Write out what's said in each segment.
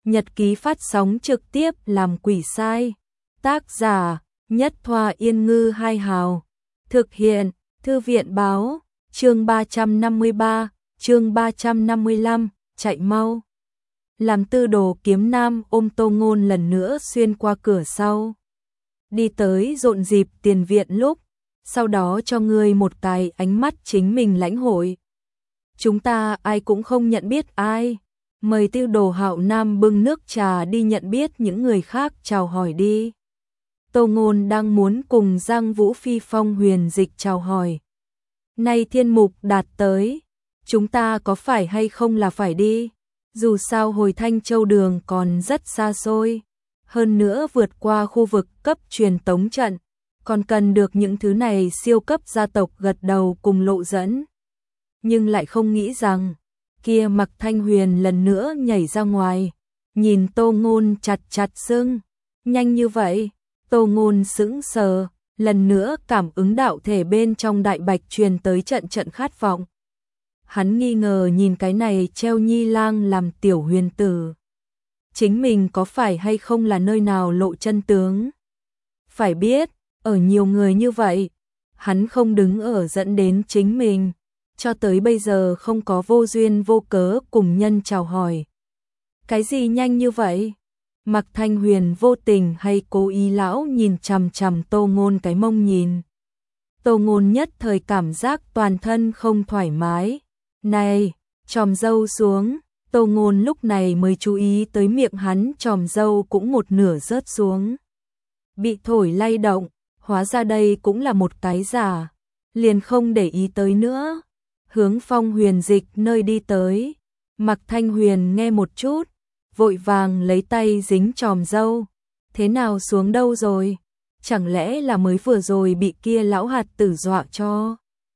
Nhật ký phát sóng trực tiếp làm quỷ sai. Tác giả Nhất Thoa Yên Ngư Hai Hào. Thực hiện Thư viện Báo. Chương 353, chương 355, chạy mau. Làm tư đồ Kiếm Nam ôm Tô Ngôn lần nữa xuyên qua cửa sau. Đi tới rộn dịp tiền viện lúc, sau đó cho ngươi một cái ánh mắt chính mình lãnh hội. Chúng ta ai cũng không nhận biết ai. Mời Tư đồ Hạo Nam bưng nước trà đi nhận biết những người khác chào hỏi đi. Tô Ngôn đang muốn cùng Giang Vũ Phi Phong Huyền Dịch chào hỏi. Nay thiên mục đạt tới, chúng ta có phải hay không là phải đi, dù sao hồi Thanh Châu đường còn rất xa xôi, hơn nữa vượt qua khu vực cấp truyền tống trận, còn cần được những thứ này siêu cấp gia tộc gật đầu cùng lộ dẫn. Nhưng lại không nghĩ rằng, kia Mặc Thanh Huyền lần nữa nhảy ra ngoài, nhìn Tô Ngôn chặt chặt sưng, nhanh như vậy, Tô Ngôn sững sờ. Lần nữa cảm ứng đạo thể bên trong đại bạch truyền tới trận trận khát vọng. Hắn nghi ngờ nhìn cái này treo nhi lang làm tiểu huyền tử. Chính mình có phải hay không là nơi nào lộ chân tướng? Phải biết, ở nhiều người như vậy, hắn không đứng ở dẫn đến chính mình. Cho tới bây giờ không có vô duyên vô cớ cùng nhân chào hỏi. Cái gì nhanh như vậy? Mặc Thanh Huyền vô tình hay cố ý lão nhìn chằm chằm Tô Ngôn cái mông nhìn. Tô Ngôn nhất thời cảm giác toàn thân không thoải mái. Này, chòm râu xuống. Tô Ngôn lúc này mới chú ý tới miệng hắn chòm râu cũng một nửa rớt xuống. Bị thổi lay động, hóa ra đây cũng là một cái giả. Liền không để ý tới nữa. Hướng Phong Huyền Dịch nơi đi tới. Mặc Thanh Huyền nghe một chút. Vội vàng lấy tay dính chòm râu. Thế nào xuống đâu rồi? Chẳng lẽ là mới vừa rồi bị kia lão hạt tử dọa cho?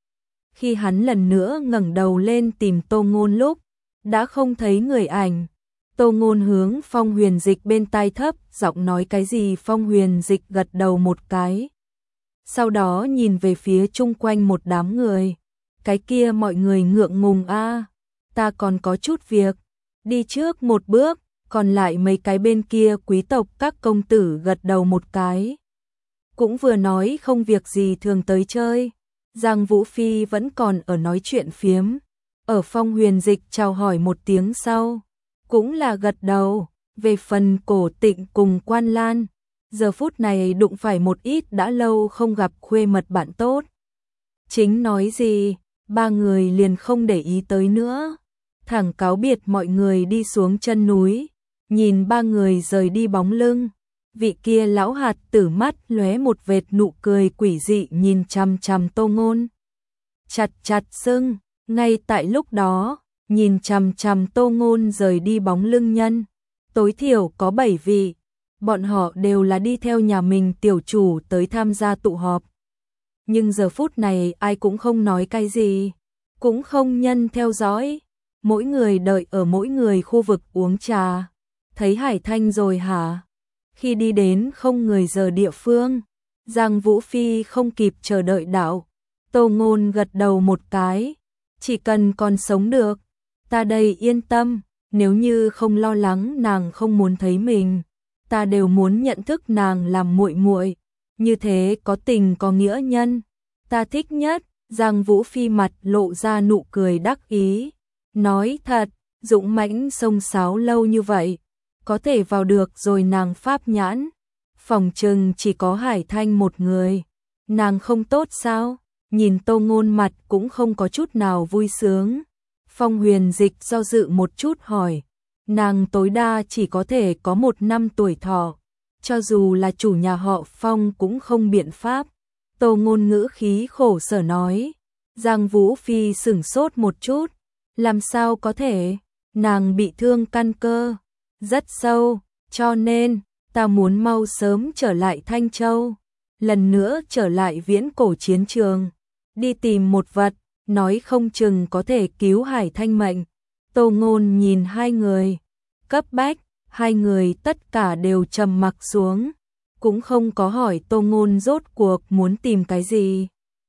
Khi hắn lần nữa ngẩng đầu lên tìm Tô Ngôn lúc, đã không thấy người ảnh. Tô Ngôn hướng Phong Huyền Dịch bên tai thấp, giọng nói cái gì Phong Huyền Dịch gật đầu một cái. Sau đó nhìn về phía chung quanh một đám người. Cái kia mọi người ngượng ngùng a, ta còn có chút việc. Đi trước một bước. Còn lại mấy cái bên kia quý tộc các công tử gật đầu một cái. Cũng vừa nói không việc gì thường tới chơi. Giang Vũ Phi vẫn còn ở nói chuyện phiếm. Ở Phong Huyền Dịch chào hỏi một tiếng sau. Cũng là gật đầu. Về phần Cổ Tịnh cùng Quan Lan. Giờ phút này đụng phải một ít đã lâu không gặp khuê mật bạn tốt. Chính nói gì, ba người liền không để ý tới nữa. Thẳng cáo biệt mọi người đi xuống chân núi. Nhìn ba người rời đi bóng lưng, vị kia lão hạt tử mắt lóe một vệt nụ cười quỷ dị nhìn chằm chằm Tô Ngôn. Chặt chặt sưng, ngay tại lúc đó, nhìn chằm chằm Tô Ngôn rời đi bóng lưng nhân, tối thiểu có 7 vị, bọn họ đều là đi theo nhà mình tiểu chủ tới tham gia tụ họp. Nhưng giờ phút này ai cũng không nói cái gì, cũng không nhân theo dõi, mỗi người đợi ở mỗi người khu vực uống trà. Thấy Hải Thanh rồi hả? Khi đi đến không người giờ địa phương, Giang Vũ Phi không kịp chờ đợi đạo. Tô Ngôn gật đầu một cái, chỉ cần còn sống được, ta đây yên tâm, nếu như không lo lắng nàng không muốn thấy mình, ta đều muốn nhận thức nàng làm muội muội, như thế có tình có nghĩa nhân, ta thích nhất. Giang Vũ Phi mặt lộ ra nụ cười đắc ý, nói thật, dũng mãnh xông xáo lâu như vậy. Có thể vào được rồi nàng pháp nhãn. Phòng trừng chỉ có Hải Thanh một người. Nàng không tốt sao? Nhìn Tô Ngôn mặt cũng không có chút nào vui sướng. Phong Huyền Dịch do dự một chút hỏi. Nàng tối đa chỉ có thể có 1 năm tuổi thọ. Cho dù là chủ nhà họ Phong cũng không biện pháp. Tô Ngôn ngữ khí khổ sở nói. Giang Vũ Phi sửng sốt một chút. Làm sao có thể? Nàng bị thương căn cơ rất sâu, cho nên ta muốn mau sớm trở lại Thanh Châu, lần nữa trở lại viễn cổ chiến trường, đi tìm một vật, nói không chừng có thể cứu Hải Thanh mệnh. Tô Ngôn nhìn hai người, cấp bách, hai người tất cả đều trầm mặc xuống, cũng không có hỏi Tô Ngôn rốt cuộc muốn tìm cái gì.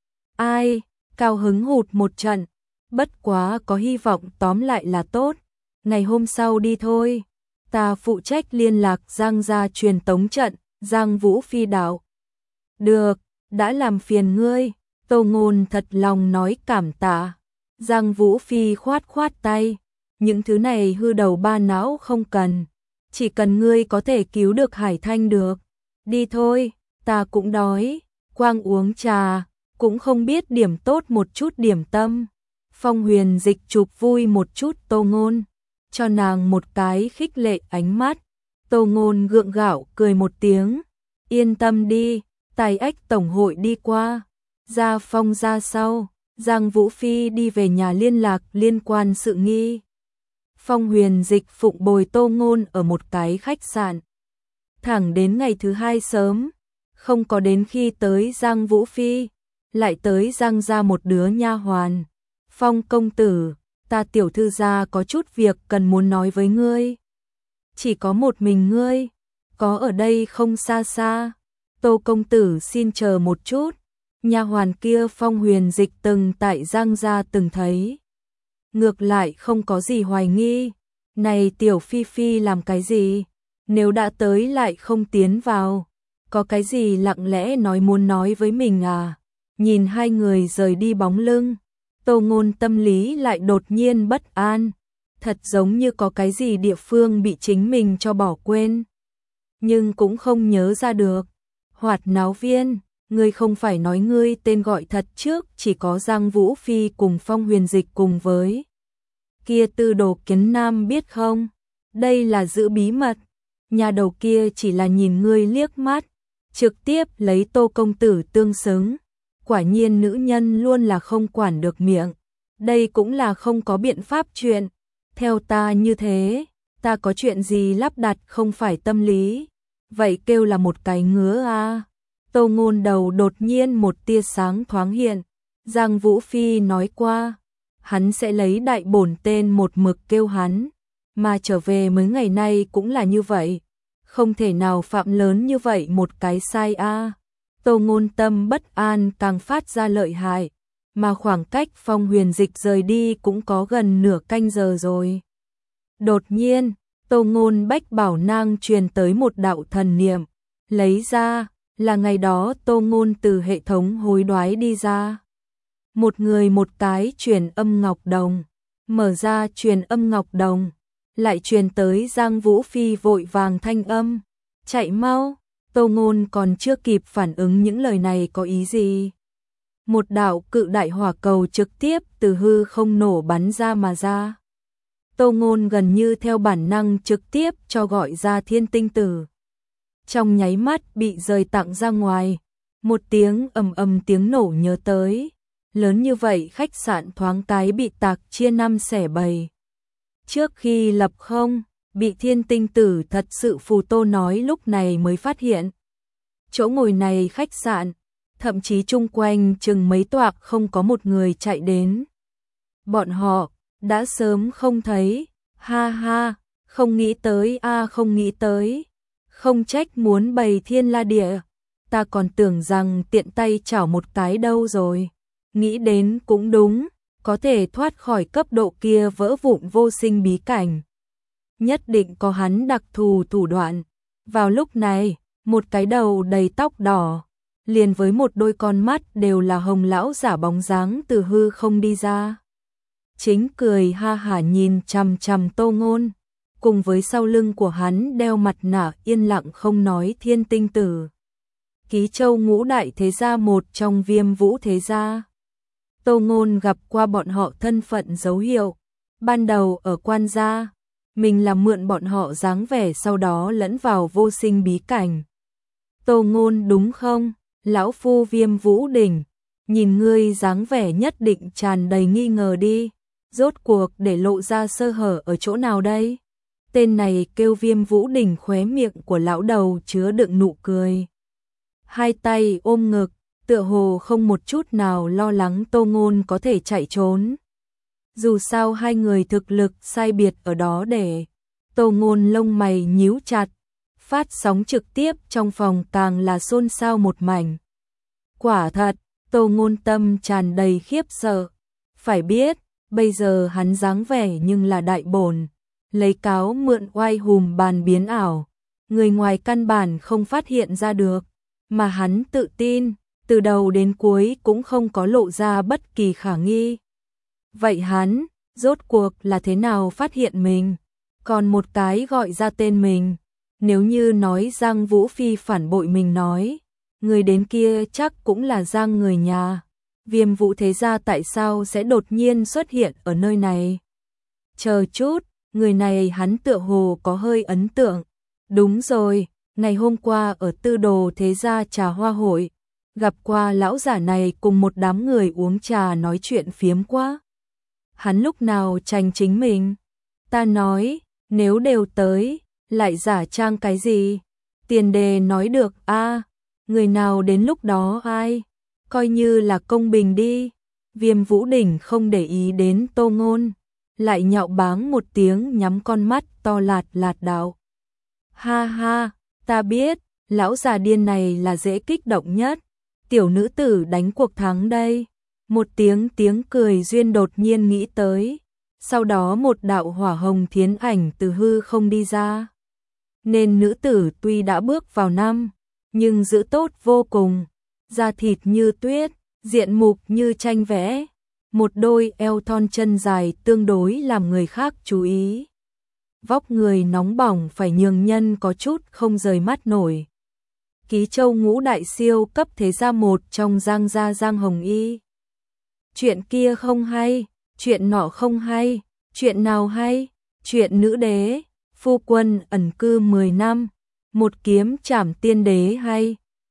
Ai, cao hứng hụt một trận, bất quá có hy vọng tóm lại là tốt, ngày hôm sau đi thôi. ta phụ trách liên lạc Giang gia truyền tống trận, Giang Vũ Phi đạo. Được, đã làm phiền ngươi, Tô Ngôn thật lòng nói cảm tạ. Giang Vũ Phi khoát khoát tay, những thứ này hư đầu ba não không cần, chỉ cần ngươi có thể cứu được Hải Thanh được. Đi thôi, ta cũng đói, quang uống trà, cũng không biết điểm tốt một chút điểm tâm. Phong Huyền Dịch chụp vui một chút Tô Ngôn, cho nàng một cái khích lệ ánh mắt. Tô Ngôn gượng gạo cười một tiếng, yên tâm đi, Tài Ách Tổng hội đi qua. Ra Phong ra sau, Giang Vũ Phi đi về nhà liên lạc liên quan sự nghi. Phong Huyền Dịch phụng bồi Tô Ngôn ở một cái khách sạn. Thẳng đến ngày thứ hai sớm, không có đến khi tới Giang Vũ Phi, lại tới Giang gia một đứa nha hoàn. Phong công tử, ta tiểu thư gia có chút việc cần muốn nói với ngươi. Chỉ có một mình ngươi, có ở đây không xa xa. Tô công tử xin chờ một chút. Nha hoàn kia Phong Huyền Dịch từng tại Giang gia từng thấy. Ngược lại không có gì hoài nghi. Này tiểu Phi Phi làm cái gì? Nếu đã tới lại không tiến vào. Có cái gì lặng lẽ nói muốn nói với mình à? Nhìn hai người rời đi bóng lưng, Tô Ngôn tâm lý lại đột nhiên bất an. Thật giống như có cái gì địa phương bị chính mình cho bỏ quên. Nhưng cũng không nhớ ra được. Hoạt náo viên, ngươi không phải nói ngươi tên gọi thật trước chỉ có Giang Vũ Phi cùng Phong Huyền Dịch cùng với kia Tư Đồ Kiến Nam biết không? Đây là giữ bí mật. Nhà đầu kia chỉ là nhìn ngươi liếc mắt, trực tiếp lấy Tô công tử tương xứng. Quả nhiên nữ nhân luôn là không quản được miệng. Đây cũng là không có biện pháp chuyện. Theo ta như thế, ta có chuyện gì lắp đặt không phải tâm lý. Vậy kêu là một cái ngứa à. Tô Ngôn đầu đột nhiên một tia sáng thoáng hiện. Giang Vũ Phi nói qua, hắn sẽ lấy đại bổn tên một mực kêu hắn. Mà trở về mấy ngày nay cũng là như vậy. Không thể nào phạm lớn như vậy một cái sai a. Tô Ngôn tâm bất an càng phát ra lợi hại, mà khoảng cách Phong Huyền Dịch rời đi cũng có gần nửa canh giờ rồi. Đột nhiên, Tô Ngôn bách bảo nang truyền tới một đạo thần niệm, lấy ra, là ngày đó Tô Ngôn từ hệ thống hối đoái đi ra. Một người một cái truyền âm ngọc đồng, mở ra truyền âm ngọc đồng, lại truyền tới Giang Vũ Phi vội vàng thanh âm, chạy mau. Tô Ngôn còn chưa kịp phản ứng những lời này có ý gì. Một đạo cự đại hỏa cầu trực tiếp từ hư không nổ bắn ra mà ra. Tô Ngôn gần như theo bản năng trực tiếp cho gọi ra Thiên Tinh Tử. Trong nháy mắt bị rời tặng ra ngoài, một tiếng ầm ầm tiếng nổ nhớ tới. Lớn như vậy khách sạn thoáng cái bị tạc chia năm xẻ bảy. Trước khi lập không, bị Thiên Tinh Tử thật sự phù tô nói lúc này mới phát hiện. Chỗ ngồi này khách sạn, thậm chí chung quanh chừng mấy toạc không có một người chạy đến. Bọn họ đã sớm không thấy, ha ha, không nghĩ tới a không nghĩ tới. Không trách muốn bày thiên la địa, ta còn tưởng rằng tiện tay chảo một cái đâu rồi. Nghĩ đến cũng đúng, có thể thoát khỏi cấp độ kia vỡ vụn vô sinh bí cảnh. Nhất định có hắn đặc thù thủ đoạn. Vào lúc này, một cái đầu đầy tóc đỏ, liền với một đôi con mắt đều là hồng lão giả bóng dáng từ hư không đi ra. Chính cười ha hả nhìn chằm chằm Tô Ngôn, cùng với sau lưng của hắn đeo mặt nạ yên lặng không nói Thiên Tinh Tử. Ký Châu ngũ đại thế gia một trong Viêm Vũ thế gia. Tô Ngôn gặp qua bọn họ thân phận dấu hiệu, ban đầu ở quan gia, mình là mượn bọn họ dáng vẻ sau đó lẫn vào vô sinh bí cảnh. Tô Ngôn đúng không? Lão phu Viêm Vũ Đỉnh, nhìn ngươi dáng vẻ nhất định tràn đầy nghi ngờ đi, rốt cuộc để lộ ra sơ hở ở chỗ nào đây? Tên này kêu Viêm Vũ Đỉnh, khóe miệng của lão đầu chứa đựng nụ cười. Hai tay ôm ngực, tựa hồ không một chút nào lo lắng Tô Ngôn có thể chạy trốn. Dù sao hai người thực lực sai biệt ở đó để Tô Ngôn lông mày nhíu chặt, phát sóng trực tiếp trong phòng càng là xôn xao một mảnh. Quả thật, Tô Ngôn tâm tràn đầy khiếp sợ. Phải biết, bây giờ hắn dáng vẻ nhưng là đại bổn, lấy cáo mượn oai hùm bàn biến ảo, người ngoài căn bản không phát hiện ra được, mà hắn tự tin, từ đầu đến cuối cũng không có lộ ra bất kỳ khả nghi. Vậy hắn, rốt cuộc là thế nào phát hiện mình? Còn một cái gọi ra tên mình, nếu như nói Giang Vũ Phi phản bội mình nói, người đến kia chắc cũng là Giang người nhà. Viêm Vũ thế gia tại sao sẽ đột nhiên xuất hiện ở nơi này? Chờ chút, người này hắn tựa hồ có hơi ấn tượng. Đúng rồi, ngày hôm qua ở Tư Đồ thế gia trà hoa hội, gặp qua lão giả này cùng một đám người uống trà nói chuyện phiếm quá. Hắn lúc nào tranh chính mình? Ta nói, nếu đều tới, lại giả trang cái gì? Tiền đề nói được a, người nào đến lúc đó ai? Coi như là công bình đi. Viêm Vũ Đỉnh không để ý đến Tô Ngôn, lại nhạo báng một tiếng nhắm con mắt to lạt lạt đạo. Ha ha, ta biết, lão già điên này là dễ kích động nhất. Tiểu nữ tử đánh cuộc thắng đây. Một tiếng cười duyên đột nhiên nghĩ tới. Sau đó một đạo hỏa hồng thiến ảnh từ hư không đi ra. Nên nữ tử tuy đã bước vào năm, nhưng giữ tốt vô cùng. Da thịt như tuyết, diện mục như tranh vẽ. Một đôi eo thon chân dài tương đối làm người khác chú ý. Vóc người nóng bỏng phải nhường nhân có chút không rời mắt nổi. Ký châu ngũ đại siêu cấp thế gia một trong Giang gia Giang Hồng Y. Chuyện kia không hay, chuyện nọ không hay, chuyện nào hay? Chuyện nữ đế, phu quân ẩn cư 10 năm, một kiếm trảm tiên đế hay?